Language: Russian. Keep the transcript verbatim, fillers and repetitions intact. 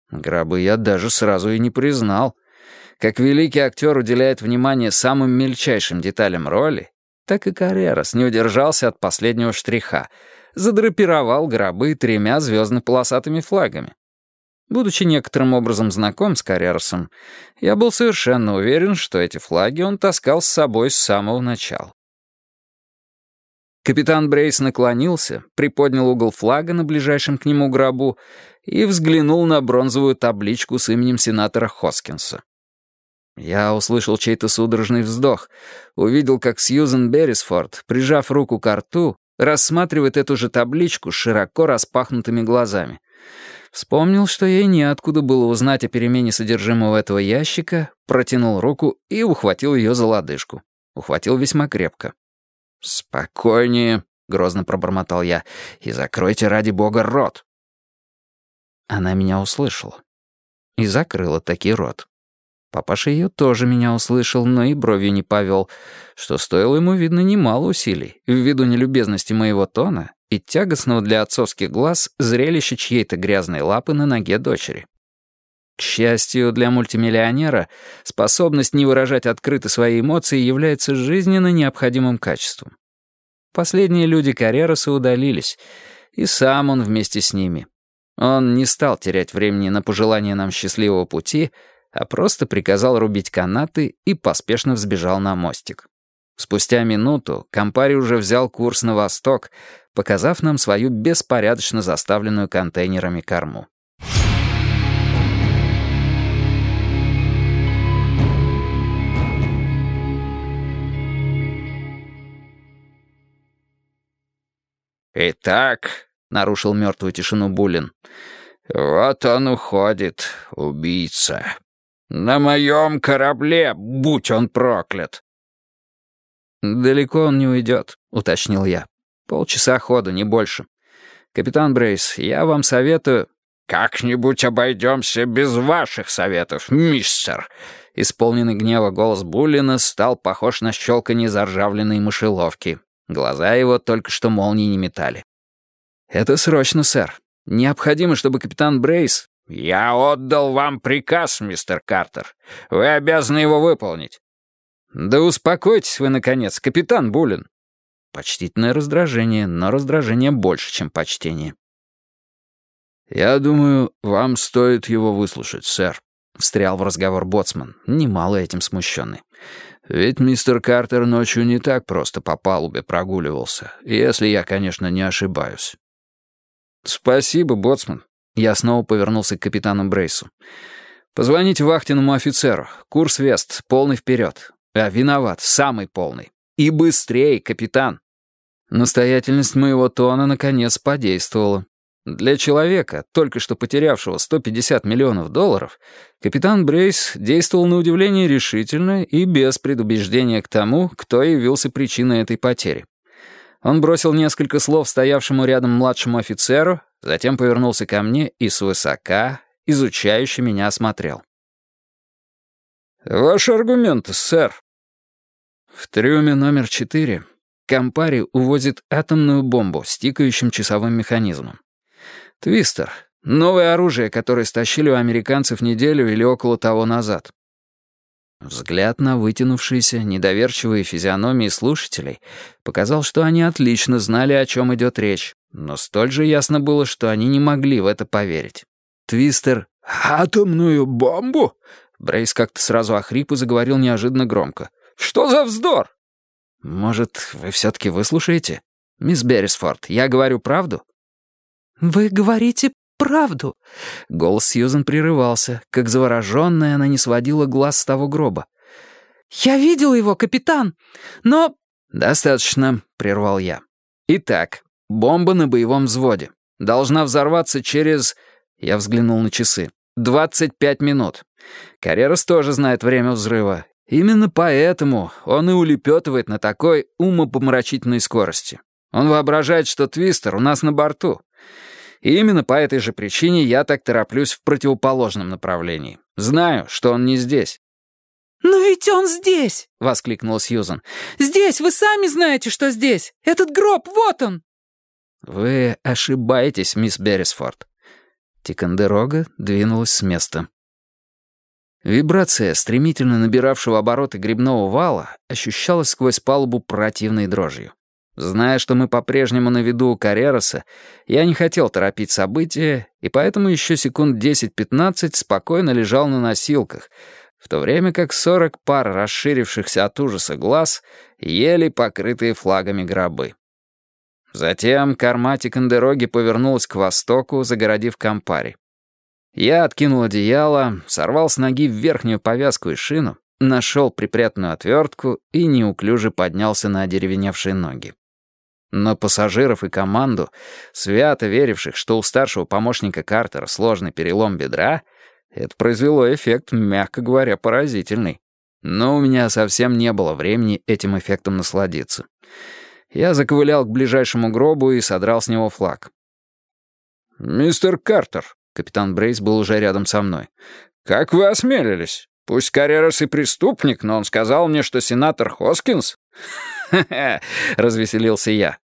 Гробы я даже сразу и не признал. Как великий актер уделяет внимание самым мельчайшим деталям роли, так и Каррерас не удержался от последнего штриха. Задрапировал гробы тремя звездно-полосатыми флагами. Будучи некоторым образом знаком с Каррерасом, я был совершенно уверен, что эти флаги он таскал с собой с самого начала. Капитан Брейс наклонился, приподнял угол флага на ближайшем к нему гробу и взглянул на бронзовую табличку с именем сенатора Хоскинса. Я услышал чей-то судорожный вздох, увидел, как Сьюзен Беррисфорд, прижав руку к рту, рассматривает эту же табличку с широко распахнутыми глазами. Вспомнил, что ей неоткуда было узнать о перемене содержимого этого ящика, протянул руку и ухватил ее за лодыжку. Ухватил весьма крепко. «Спокойнее», — грозно пробормотал я, — «и закройте ради бога рот». Она меня услышала. И закрыла таки рот. Папаша ее тоже меня услышал, но и бровью не повел, что стоило ему, видно, немало усилий, ввиду нелюбезности моего тона и тягостного для отцовских глаз зрелища чьей-то грязной лапы на ноге дочери. К счастью, для мультимиллионера способность не выражать открыто свои эмоции является жизненно необходимым качеством. Последние люди Каррераса удалились, и сам он вместе с ними. Он не стал терять времени на пожелание нам счастливого пути, а просто приказал рубить канаты и поспешно взбежал на мостик. Спустя минуту Кампари уже взял курс на восток, показав нам свою беспорядочно заставленную контейнерами корму. «Итак», — нарушил мертвую тишину Буллин, — «вот он уходит, убийца. На моем корабле, будь он проклят». «Далеко он не уйдет», — уточнил я. «Полчаса ходу, не больше. Капитан Брейс, я вам советую...» «Как-нибудь обойдемся без ваших советов, мистер». Исполненный гнева голос Буллина стал похож на щелканье заржавленной мышеловки. Глаза его только что молнии не метали. «Это срочно, сэр. Необходимо, чтобы капитан Брейс...» «Я отдал вам приказ, мистер Картер. Вы обязаны его выполнить». «Да успокойтесь вы, наконец, капитан Буллин». Почтительное раздражение, но раздражение больше, чем почтение. «Я думаю, вам стоит его выслушать, сэр», — встрял в разговор боцман, немало этим смущенный. «Ведь мистер Картер ночью не так просто по палубе прогуливался, если я, конечно, не ошибаюсь». «Спасибо, боцман». Я снова повернулся к капитану Брейсу. «Позвоните вахтенному офицеру. Курс Вест, полный вперед. А, виноват, самый полный. И быстрее, капитан». Настоятельность моего тона наконец подействовала. Для человека, только что потерявшего сто пятьдесят миллионов долларов, капитан Брейс действовал на удивление решительно и без предубеждения к тому, кто явился причиной этой потери. Он бросил несколько слов стоявшему рядом младшему офицеру, затем повернулся ко мне и свысока, изучающе меня осмотрел. «Ваши аргументы, сэр?» В трюме номер четыре Кампари увозит атомную бомбу с тикающим часовым механизмом. Твистер — новое оружие, которое стащили у американцев неделю или около того назад. Взгляд на вытянувшиеся, недоверчивые физиономии слушателей показал, что они отлично знали, о чем идет речь, но столь же ясно было, что они не могли в это поверить. Твистер «Атомную бомбу?» Брейс как-то сразу охрип и заговорил неожиданно громко. «Что за вздор?» «Может, вы все-таки выслушаете? Мисс Беррисфорд, я говорю правду?» «Вы говорите правду?» Голос Сьюзен прерывался. Как завороженная, она не сводила глаз с того гроба. «Я видел его, капитан, но...» «Достаточно», — прервал я. «Итак, бомба на боевом взводе. Должна взорваться через...» Я взглянул на часы. «двадцать пять минут. Каррерас тоже знает время взрыва. Именно поэтому он и улепетывает на такой умопомрачительной скорости. Он воображает, что Твистер у нас на борту. И именно по этой же причине я так тороплюсь в противоположном направлении. Знаю, что он не здесь». «Но ведь он здесь!» — воскликнула Сьюзан. «Здесь! Вы сами знаете, что здесь! Этот гроб, вот он!» «Вы ошибаетесь, мисс Беррисфорд». Тикандерога двинулась с места. Вибрация стремительно набиравшего обороты грибного вала ощущалась сквозь палубу противной дрожью. Зная, что мы по-прежнему на виду у Каррероса, я не хотел торопить события, и поэтому еще секунд десять-пятнадцать спокойно лежал на носилках, в то время как сорок пар расширившихся от ужаса глаз ели покрытые флагами гробы. Затем корма Тикандероги повернулась к востоку, загородив Кампари. Я откинул одеяло, сорвал с ноги верхнюю повязку и шину, нашел припрятанную отвертку и неуклюже поднялся на одеревеневшие ноги. Но пассажиров и команду, свято веривших, что у старшего помощника Картера сложный перелом бедра, это произвело эффект, мягко говоря, поразительный. Но у меня совсем не было времени этим эффектом насладиться. Я заковылял к ближайшему гробу и содрал с него флаг. «Мистер Картер», — капитан Брейс был уже рядом со мной, — «как вы осмелились? Пусть Каррерос и преступник, но он сказал мне, что сенатор Хоскинс...» «Ха-ха», — развеселился я.